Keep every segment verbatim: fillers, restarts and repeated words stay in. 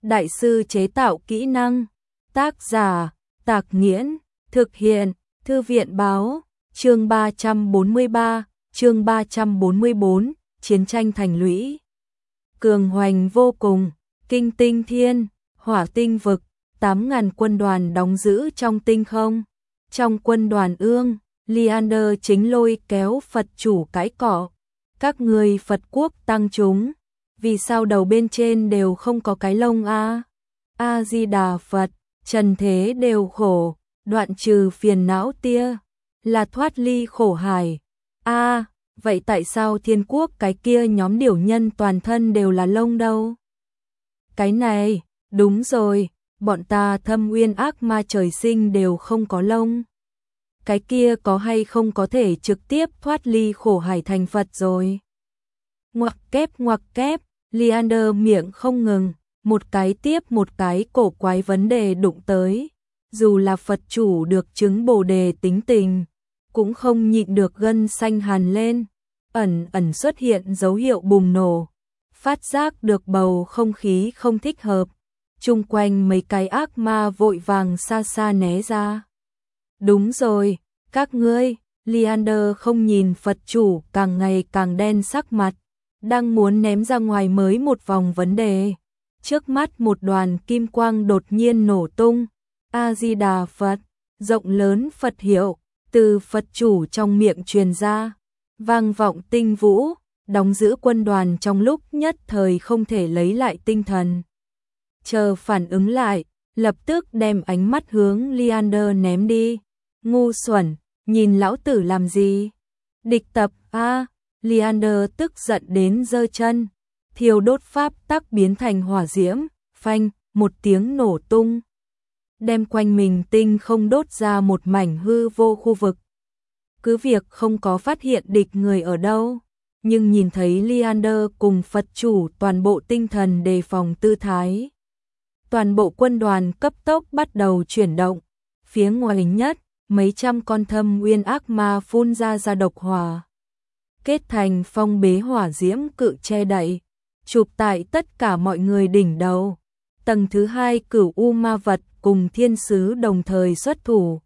đại sư chế tạo kỹ năng. Tác giả, Tạc Nghiễn, thực hiện, Thư viện báo, chương ba trăm bốn mươi ba, chương ba trăm bốn mươi bốn, chiến tranh thành lũy. Cường hoành vô cùng, kinh tinh thiên, hỏa tinh vực, tám ngàn quân đoàn đóng giữ trong tinh không. Trong quân đoàn ương, Leander chính lôi kéo Phật chủ cãi cọ. Các người Phật quốc tăng chúng, vì sao đầu bên trên đều không có cái lông a? A Di Đà Phật, trần thế đều khổ, đoạn trừ phiền não tia, là thoát ly khổ hải. A, vậy tại sao thiên quốc cái kia nhóm điểu nhân toàn thân đều là lông đâu? Cái này, đúng rồi, bọn ta thâm uyên ác ma trời sinh đều không có lông. Cái kia có hay không có thể trực tiếp thoát ly khổ hải thành Phật rồi. Ngoặc kép ngoặc kép, Leander miệng không ngừng, một cái tiếp một cái cổ quái vấn đề đụng tới. Dù là Phật chủ được chứng Bồ đề tính tình, cũng không nhịn được gân xanh hằn lên, ẩn ẩn xuất hiện dấu hiệu bùng nổ. Phát giác được bầu không khí không thích hợp, chung quanh mấy cái ác ma vội vàng xa xa né ra. Đúng rồi, các ngươi, Leander không nhìn Phật chủ càng ngày càng đen sắc mặt, đang muốn ném ra ngoài mới một vòng vấn đề. Trước mắt một đoàn kim quang đột nhiên nổ tung, A Di Đà Phật, rộng lớn Phật hiệu, từ Phật chủ trong miệng truyền ra, vang vọng tinh vũ, đóng giữ quân đoàn trong lúc nhất thời không thể lấy lại tinh thần. Chờ phản ứng lại, lập tức đem ánh mắt hướng Leander ném đi. Ngu xuẩn, nhìn lão tử làm gì? Địch tập a, Leander tức giận đến giơ chân, thiêu đốt pháp tắc biến thành hỏa diễm, phanh, một tiếng nổ tung, đem quanh mình tinh không đốt ra một mảnh hư vô khu vực. Cứ việc không có phát hiện địch người ở đâu, nhưng nhìn thấy Leander cùng Phật chủ toàn bộ tinh thần đề phòng tư thái. Toàn bộ quân đoàn cấp tốc bắt đầu chuyển động, phía ngoài nhất, mấy trăm con thâm uyên ác ma phun ra ra độc hỏa, kết thành phong bế hỏa diễm cự che đậy, chụp tại tất cả mọi người đỉnh đầu. Tầng thứ hai cửu u ma vật cùng thiên sứ đồng thời xuất thủ,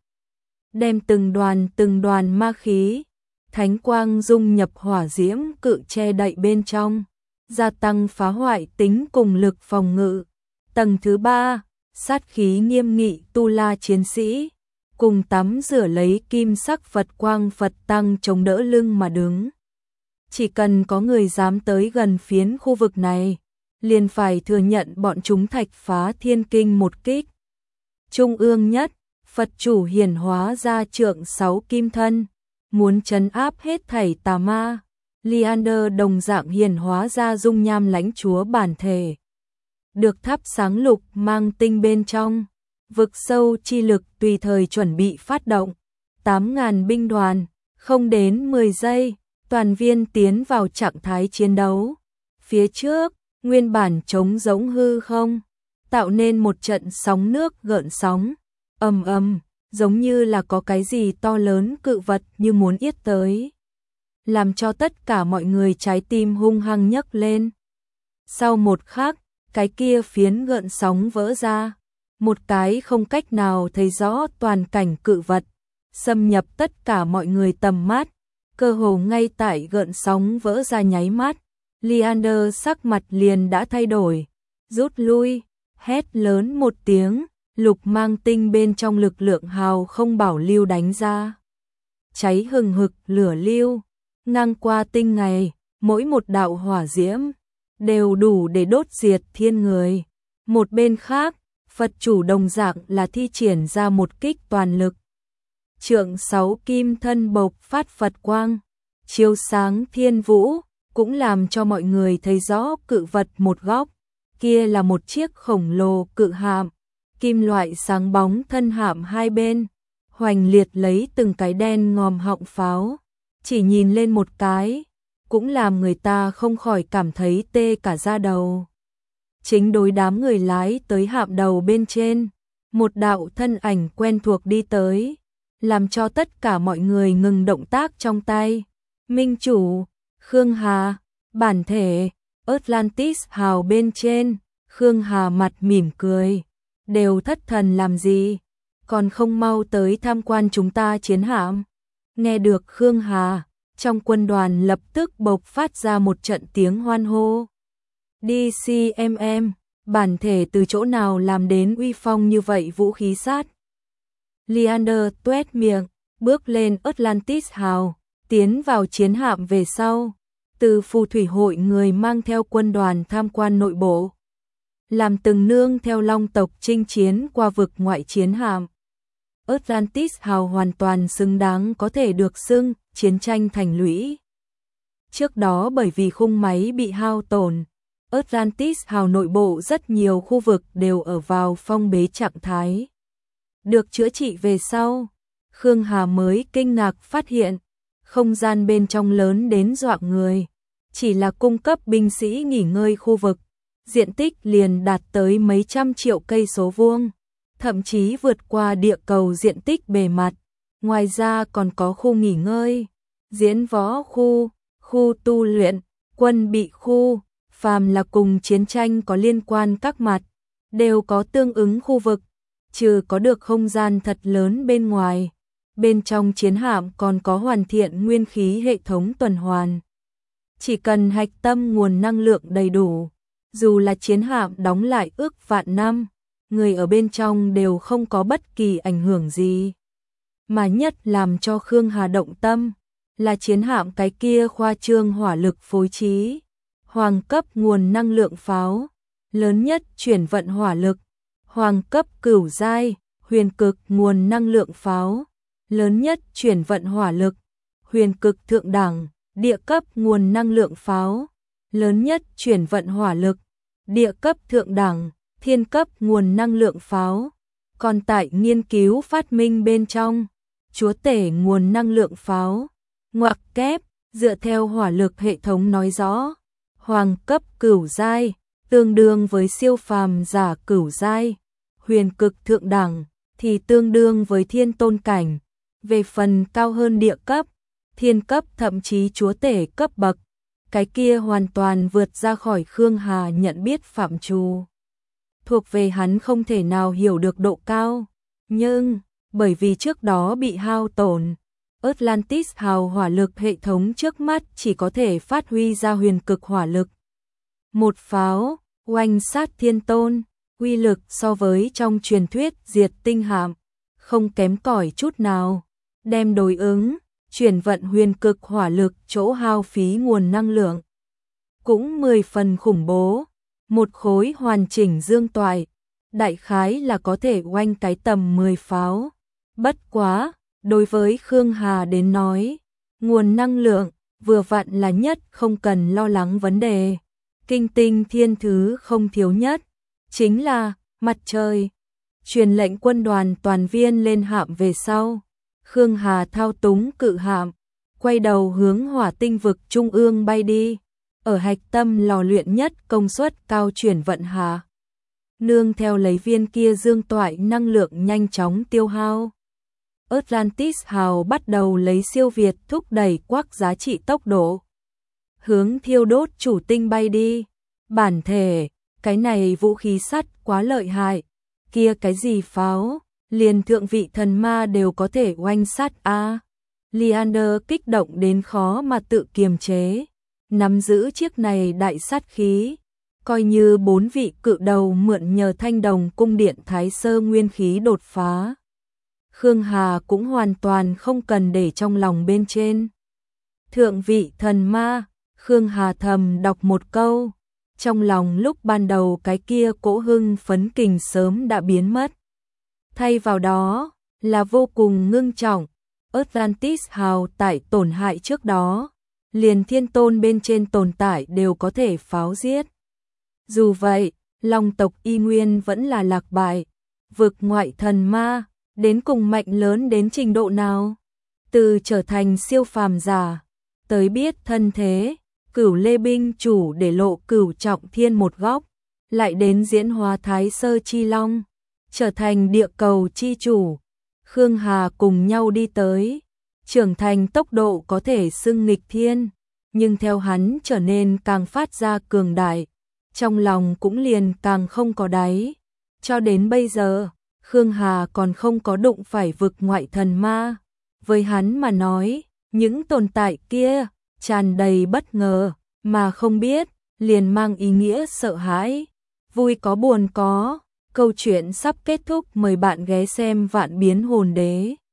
đem từng đoàn từng đoàn ma khí, thánh quang dung nhập hỏa diễm cự che đậy bên trong, gia tăng phá hoại tính cùng lực phòng ngự. Tầng thứ ba, sát khí nghiêm nghị tu la chiến sĩ, cùng tắm rửa lấy kim sắc Phật quang Phật tăng chống đỡ lưng mà đứng. Chỉ cần có người dám tới gần phiến khu vực này, liền phải thừa nhận bọn chúng thạch phá thiên kinh một kích. Trung ương nhất, Phật chủ hiển hóa ra trượng sáu kim thân, muốn trấn áp hết thảy tà ma. Leander đồng dạng hiển hóa ra dung nham lãnh chúa bản thể, được thắp sáng lục mang tinh bên trong, vực sâu chi lực tùy thời chuẩn bị phát động. Tám ngàn binh đoàn, không đến mười giây, toàn viên tiến vào trạng thái chiến đấu. Phía trước, nguyên bản trống rỗng hư không, tạo nên một trận sóng nước gợn sóng, ầm ầm, giống như là có cái gì to lớn cự vật như muốn yết tới, làm cho tất cả mọi người trái tim hung hăng nhấc lên. Sau một khắc, cái kia phiến gợn sóng vỡ ra, một cái không cách nào thấy rõ toàn cảnh cự vật, xâm nhập tất cả mọi người tầm mắt, cơ hồ ngay tại gợn sóng vỡ ra nháy mắt, Leander sắc mặt liền đã thay đổi, rút lui, hét lớn một tiếng, lục mang tinh bên trong lực lượng hào không bảo lưu đánh ra. Cháy hừng hực lửa lưu, ngang qua tinh ngày, mỗi một đạo hỏa diễm đều đủ để đốt diệt thiên người. Một bên khác, Phật chủ đồng dạng là thi triển ra một kích toàn lực. Trượng sáu kim thân bộc phát Phật quang, chiếu sáng thiên vũ, cũng làm cho mọi người thấy rõ cự vật một góc. Kia là một chiếc khổng lồ cự hạm, kim loại sáng bóng thân hạm hai bên, hoành liệt lấy từng cái đen ngòm họng pháo. Chỉ nhìn lên một cái, cũng làm người ta không khỏi cảm thấy tê cả da đầu. Chính đối đám người lái tới hạm đầu bên trên, một đạo thân ảnh quen thuộc đi tới, làm cho tất cả mọi người ngừng động tác trong tay. Minh chủ, Khương Hà, bản thể, Atlantis hào bên trên, Khương Hà mặt mỉm cười, đều thất thần làm gì, còn không mau tới tham quan chúng ta chiến hạm. Nghe được Khương Hà, trong quân đoàn lập tức bộc phát ra một trận tiếng hoan hô. đê xê em em, bản thể từ chỗ nào làm đến uy phong như vậy vũ khí sát. Leander tuét miệng, bước lên Atlantis hào, tiến vào chiến hạm về sau, từ phù thủy hội người mang theo quân đoàn tham quan nội bộ, làm từng nương theo long tộc chinh chiến qua vực ngoại chiến hạm. Atlantis hào hoàn toàn xứng đáng có thể được xưng chiến tranh thành lũy. Trước đó bởi vì khung máy bị hao tổn, Atlantis hào nội bộ rất nhiều khu vực đều ở vào phong bế trạng thái. Được chữa trị về sau, Khương Hà mới kinh ngạc phát hiện, không gian bên trong lớn đến dọa người, chỉ là cung cấp binh sĩ nghỉ ngơi khu vực, diện tích liền đạt tới mấy trăm triệu cây số vuông, thậm chí vượt qua địa cầu diện tích bề mặt. Ngoài ra còn có khu nghỉ ngơi, diễn võ khu, khu tu luyện, quân bị khu, phàm là cùng chiến tranh có liên quan các mặt, đều có tương ứng khu vực, trừ có được không gian thật lớn bên ngoài. Bên trong chiến hạm còn có hoàn thiện nguyên khí hệ thống tuần hoàn. Chỉ cần hạch tâm nguồn năng lượng đầy đủ, dù là chiến hạm đóng lại ước vạn năm, người ở bên trong đều không có bất kỳ ảnh hưởng gì. Mà nhất làm cho Khương Hà động tâm là chiến hạm cái kia khoa trương hỏa lực phối trí, hoàng cấp nguồn năng lượng pháo, lớn nhất chuyển vận hỏa lực, hoàng cấp cửu giai, huyền cực nguồn năng lượng pháo, lớn nhất chuyển vận hỏa lực, huyền cực thượng đẳng, địa cấp nguồn năng lượng pháo, lớn nhất chuyển vận hỏa lực, địa cấp thượng đẳng, thiên cấp nguồn năng lượng pháo. Còn tại nghiên cứu phát minh bên trong, chúa tể nguồn năng lượng pháo, ngoặc kép, dựa theo hỏa lực hệ thống nói rõ, hoàng cấp cửu giai, tương đương với siêu phàm giả cửu giai, huyền cực thượng đẳng, thì tương đương với thiên tôn cảnh, về phần cao hơn địa cấp, thiên cấp thậm chí chúa tể cấp bậc, cái kia hoàn toàn vượt ra khỏi Khương Hà nhận biết phạm trù. Thuộc về hắn không thể nào hiểu được độ cao, nhưng bởi vì trước đó bị hao tổn, Atlantis hào hỏa lực hệ thống trước mắt chỉ có thể phát huy ra huyền cực hỏa lực. Một pháo, oanh sát thiên tôn, uy lực so với trong truyền thuyết diệt tinh hạm, không kém cỏi chút nào, đem đối ứng, chuyển vận huyền cực hỏa lực chỗ hao phí nguồn năng lượng. Cũng mười phần khủng bố, một khối hoàn chỉnh dương toại, đại khái là có thể oanh cái tầm mười pháo. Bất quá, đối với Khương Hà đến nói, nguồn năng lượng vừa vặn là nhất không cần lo lắng vấn đề. Kinh tinh thiên thứ không thiếu nhất, chính là mặt trời. Truyền lệnh quân đoàn toàn viên lên hạm về sau, Khương Hà thao túng cự hạm, quay đầu hướng hỏa tinh vực trung ương bay đi, ở hạch tâm lò luyện nhất công suất cao chuyển vận hà. Nương theo lấy viên kia dương toại năng lượng nhanh chóng tiêu hao. Atlantis hào bắt đầu lấy siêu việt thúc đẩy quắc giá trị tốc độ, hướng thiêu đốt chủ tinh bay đi. Bản thể, cái này vũ khí sắt quá lợi hại, kia cái gì pháo, liền thượng vị thần ma đều có thể oanh sát a. À, Leander kích động đến khó mà tự kiềm chế, nắm giữ chiếc này đại sát khí, coi như bốn vị cự đầu mượn nhờ thanh đồng cung điện thái sơ nguyên khí đột phá. Khương Hà cũng hoàn toàn không cần để trong lòng bên trên. Thượng vị thần ma, Khương Hà thầm đọc một câu, trong lòng lúc ban đầu cái kia cỗ hưng phấn kình sớm đã biến mất. Thay vào đó, là vô cùng ngưng trọng, Atlantis hào tại tổn hại trước đó, liền thiên tôn bên trên tồn tại đều có thể pháo giết. Dù vậy, Long tộc y nguyên vẫn là lạc bại, vực ngoại thần ma, đến cùng mạnh lớn đến trình độ nào? Từ trở thành siêu phàm giả, tới biết thân thế, Cửu Lê binh chủ để lộ Cửu Trọng Thiên một góc, lại đến diễn hóa Thái Sơ Chi Long, trở thành địa cầu chi chủ. Khương Hà cùng nhau đi tới, trưởng thành tốc độ có thể xưng nghịch thiên, nhưng theo hắn trở nên càng phát ra cường đại, trong lòng cũng liền càng không có đáy. Cho đến bây giờ, Khương Hà còn không có đụng phải vực ngoại thần ma. Với hắn mà nói, những tồn tại kia tràn đầy bất ngờ, mà không biết, liền mang ý nghĩa sợ hãi. Vui có buồn có, câu chuyện sắp kết thúc, mời bạn ghé xem Vạn Biến Hồn Đế.